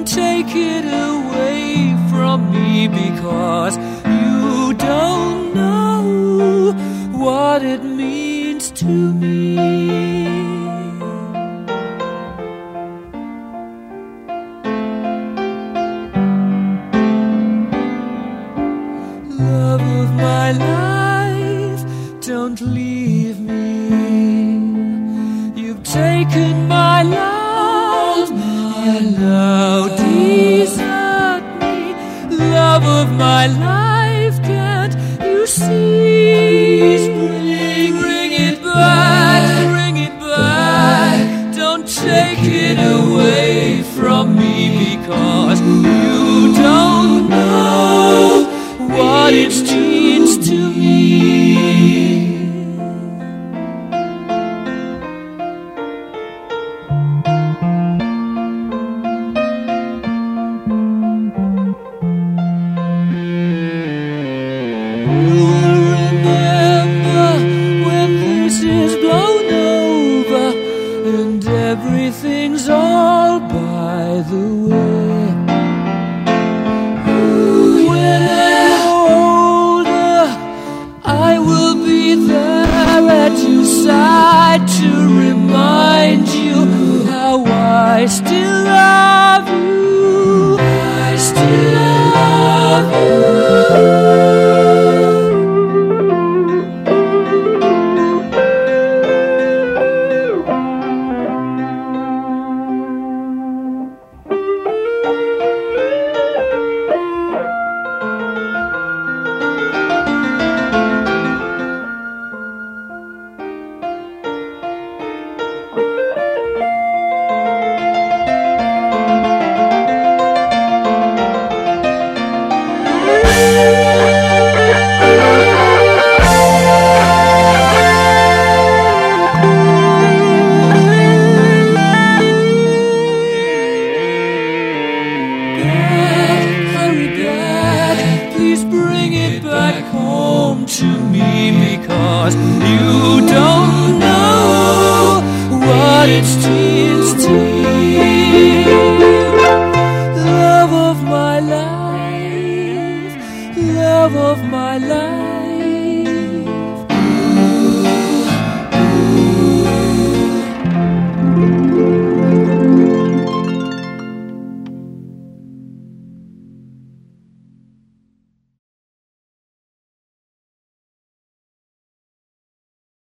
take it away from me, because you don't know what it means to me. Love of my life, don't leave me. You've taken my love and now desert me. Love of my life, can't you see? Bring it back, don't take it away from me, because you don't know what it means to me. You'll remember when this is blown over and everything's all by the way. When I'm older, I will be there at your side to remind you how I still love you. I still love you. Please bring it back home to me, because you don't know what it means to me. Love of my life, love of my life.